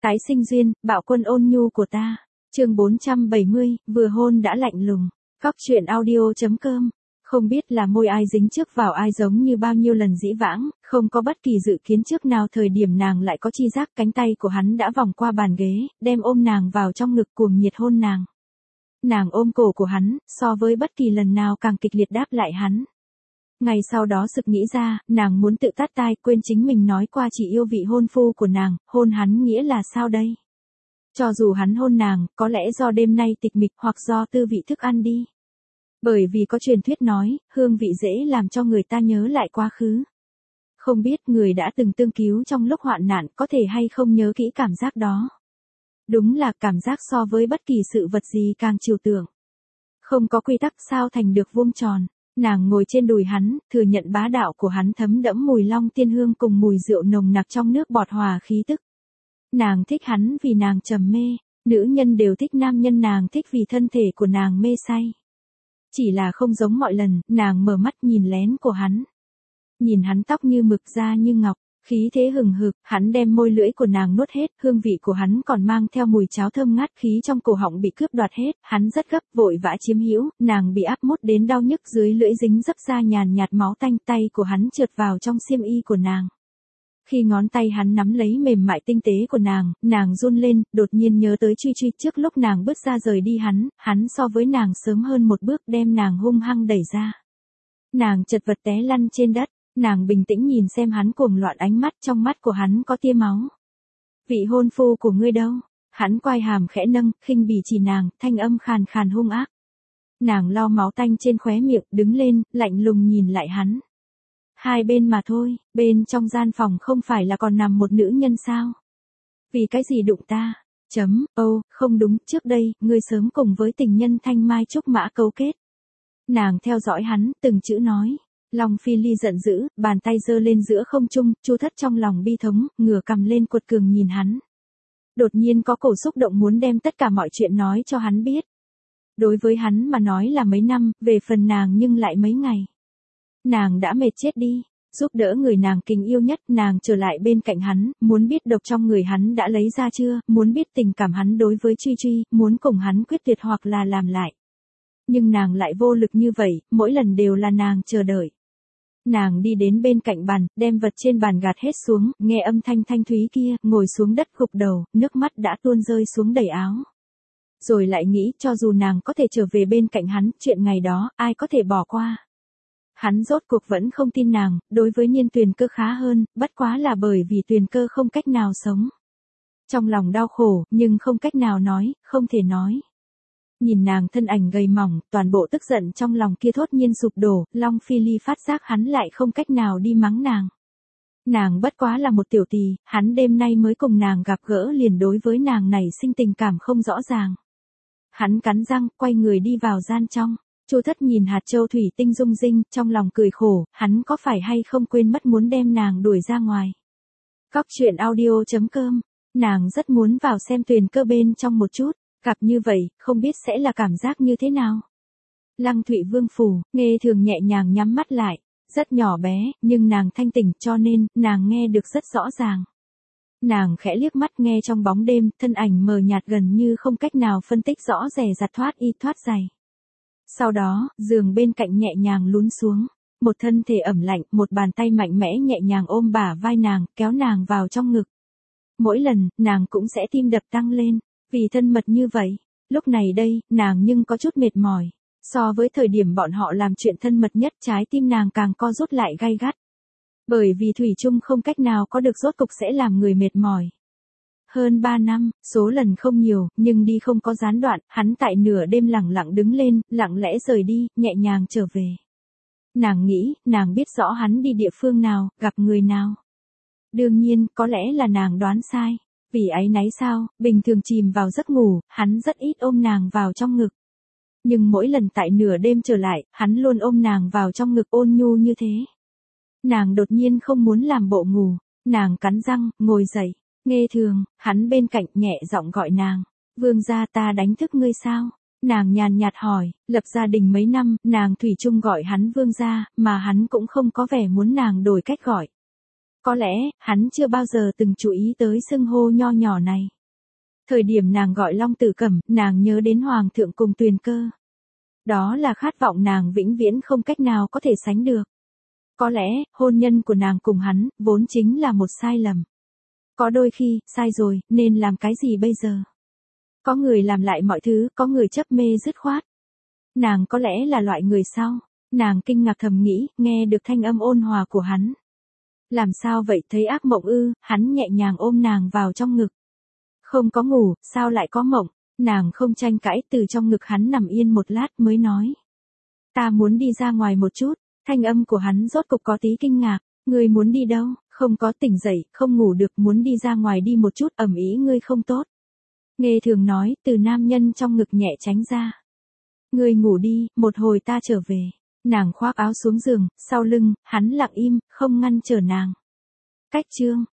Tái sinh duyên, bạo quân ôn nhu của ta. Chương 470, vừa hôn đã lạnh lùng. Cóc truyện audio.com. Không biết là môi ai dính trước vào ai giống như bao nhiêu lần dĩ vãng, không có bất kỳ dự kiến trước nào thời điểm nàng lại có chi giác cánh tay của hắn đã vòng qua bàn ghế, đem ôm nàng vào trong ngực cuồng nhiệt hôn nàng. Nàng ôm cổ của hắn, so với bất kỳ lần nào càng kịch liệt đáp lại hắn. Ngày sau đó sực nghĩ ra, nàng muốn tự tát tai quên chính mình nói qua chỉ yêu vị hôn phu của nàng, hôn hắn nghĩa là sao đây? Cho dù hắn hôn nàng, có lẽ do đêm nay tịch mịch hoặc do tư vị thức ăn đi. Bởi vì có truyền thuyết nói, hương vị dễ làm cho người ta nhớ lại quá khứ. Không biết người đã từng tương cứu trong lúc hoạn nạn có thể hay không nhớ kỹ cảm giác đó. Đúng là cảm giác so với bất kỳ sự vật gì càng trừu tượng. Không có quy tắc sao thành được vuông tròn. Nàng ngồi trên đùi hắn, thừa nhận bá đạo của hắn thấm đẫm mùi long tiên hương cùng mùi rượu nồng nặc trong nước bọt hòa khí tức. Nàng thích hắn vì nàng trầm mê, nữ nhân đều thích nam nhân nàng thích vì thân thể của nàng mê say. Chỉ là không giống mọi lần, nàng mở mắt nhìn lén của hắn. Nhìn hắn tóc như mực da như ngọc, khí thế hừng hực, hắn đem môi lưỡi của nàng nuốt hết, hương vị của hắn còn mang theo mùi cháo thơm ngát, khí trong cổ họng bị cướp đoạt hết, hắn rất gấp, vội vã chiếm hữu, nàng bị áp mốt đến đau nhức dưới lưỡi dính dấp da nhàn nhạt máu tanh, tay của hắn trượt vào trong xiêm y của nàng. Khi ngón tay hắn nắm lấy mềm mại tinh tế của nàng run lên, đột nhiên nhớ tới Truy Truy trước lúc nàng bước ra rời đi hắn so với nàng sớm hơn một bước đem nàng hung hăng đẩy ra. Nàng chật vật té lăn trên đất. Nàng bình tĩnh nhìn xem hắn cuồng loạn ánh mắt, trong mắt của hắn có tia máu. Vị hôn phu của ngươi đâu? Hắn quai hàm khẽ nâng, khinh bỉ chỉ nàng, thanh âm khàn khàn hung ác. Nàng lau máu tanh trên khóe miệng, đứng lên, lạnh lùng nhìn lại hắn. Hai bên mà thôi, bên trong gian phòng không phải là còn nằm một nữ nhân sao? Vì cái gì đụng ta? Không đúng, trước đây, ngươi sớm cùng với tình nhân Thanh Mai Trúc Mã cấu kết. Nàng theo dõi hắn, từng chữ nói. Long Phi Ly giận dữ, bàn tay giơ lên giữa không trung, Chu Thất trong lòng bi thống, ngửa cằm lên cuột cường nhìn hắn. Đột nhiên có cổ xúc động muốn đem tất cả mọi chuyện nói cho hắn biết. Đối với hắn mà nói là mấy năm, về phần nàng nhưng lại mấy ngày. Nàng đã mệt chết đi, giúp đỡ người nàng kính yêu nhất, nàng trở lại bên cạnh hắn, muốn biết độc trong người hắn đã lấy ra chưa, muốn biết tình cảm hắn đối với Truy Truy, muốn cùng hắn quyết tuyệt hoặc là làm lại. Nhưng nàng lại vô lực như vậy, mỗi lần đều là nàng chờ đợi. Nàng đi đến bên cạnh bàn, đem vật trên bàn gạt hết xuống, nghe âm thanh thanh thúy kia, ngồi xuống đất gục đầu, nước mắt đã tuôn rơi xuống đầy áo. Rồi lại nghĩ cho dù nàng có thể trở về bên cạnh hắn, chuyện ngày đó, ai có thể bỏ qua. Hắn rốt cuộc vẫn không tin nàng, đối với Nhiên Tuyền Cơ khá hơn, bất quá là bởi vì Tuyền Cơ không cách nào sống. Trong lòng đau khổ, nhưng không cách nào nói, không thể nói. Nhìn nàng thân ảnh gầy mỏng, toàn bộ tức giận trong lòng kia thốt nhiên sụp đổ, Long Phi Ly phát giác hắn lại không cách nào đi mắng nàng. Nàng bất quá là một tiểu tỳ, hắn đêm nay mới cùng nàng gặp gỡ liền đối với nàng này sinh tình cảm không rõ ràng. Hắn cắn răng, quay người đi vào gian trong. Chu Thất nhìn hạt châu thủy tinh rung rinh, trong lòng cười khổ, hắn có phải hay không quên mất muốn đem nàng đuổi ra ngoài. Cóc truyện audio.com, nàng rất muốn vào xem Tuyền Cơ bên trong một chút. Gặp như vậy, không biết sẽ là cảm giác như thế nào. Lăng Thụy Vương phủ, Nghe Thường nhẹ nhàng nhắm mắt lại, rất nhỏ bé, nhưng nàng thanh tỉnh cho nên, nàng nghe được rất rõ ràng. Nàng khẽ liếc mắt nghe trong bóng đêm, thân ảnh mờ nhạt gần như không cách nào phân tích rõ rẻ rặt thoát y thoát giày. Sau đó, giường bên cạnh nhẹ nhàng lún xuống, một thân thể ẩm lạnh, một bàn tay mạnh mẽ nhẹ nhàng ôm bả vai nàng, kéo nàng vào trong ngực. Mỗi lần, nàng cũng sẽ tim đập tăng lên. Vì thân mật như vậy, lúc này đây, nàng nhưng có chút mệt mỏi. So với thời điểm bọn họ làm chuyện thân mật nhất, trái tim nàng càng co rút lại gay gắt. Bởi vì thủy chung không cách nào có được rốt cục sẽ làm người mệt mỏi. Hơn 3 năm, số lần không nhiều, nhưng đi không có gián đoạn, hắn tại nửa đêm lặng lặng đứng lên, lặng lẽ rời đi, nhẹ nhàng trở về. Nàng nghĩ, nàng biết rõ hắn đi địa phương nào, gặp người nào. Đương nhiên, có lẽ là nàng đoán sai. Vì áy náy sao, bình thường chìm vào giấc ngủ, hắn rất ít ôm nàng vào trong ngực. Nhưng mỗi lần tại nửa đêm trở lại, hắn luôn ôm nàng vào trong ngực ôn nhu như thế. Nàng đột nhiên không muốn làm bộ ngủ, nàng cắn răng, ngồi dậy, Nghe Thường, hắn bên cạnh nhẹ giọng gọi nàng, Vương gia ta đánh thức ngươi sao? Nàng nhàn nhạt hỏi, lập gia đình mấy năm, nàng thủy chung gọi hắn Vương gia, mà hắn cũng không có vẻ muốn nàng đổi cách gọi. Có lẽ, hắn chưa bao giờ từng chú ý tới xưng hô nho nhỏ này. Thời điểm nàng gọi Long Tử Cẩm, nàng nhớ đến Hoàng thượng cùng Tuyền Cơ. Đó là khát vọng nàng vĩnh viễn không cách nào có thể sánh được. Có lẽ, hôn nhân của nàng cùng hắn, vốn chính là một sai lầm. Có đôi khi, sai rồi, nên làm cái gì bây giờ? Có người làm lại mọi thứ, có người chấp mê dứt khoát. Nàng có lẽ là loại người sau. Nàng kinh ngạc thầm nghĩ, nghe được thanh âm ôn hòa của hắn. Làm sao vậy, thấy ác mộng ư? Hắn nhẹ nhàng ôm nàng vào trong ngực. Không có ngủ, sao lại có mộng? Nàng không tranh cãi, từ trong ngực hắn nằm yên một lát mới nói. Ta muốn đi ra ngoài một chút. Thanh âm của hắn rốt cục có tí kinh ngạc. Ngươi muốn đi đâu? Không có, tỉnh dậy, không ngủ được, muốn đi ra ngoài đi một chút, ầm ĩ ngươi không tốt. Nghe thường nói, từ nam nhân trong ngực nhẹ tránh ra. Ngươi ngủ đi, một hồi ta trở về. Nàng khoác áo xuống giường, sau lưng, hắn lặng im, không ngăn trở nàng. Cách chương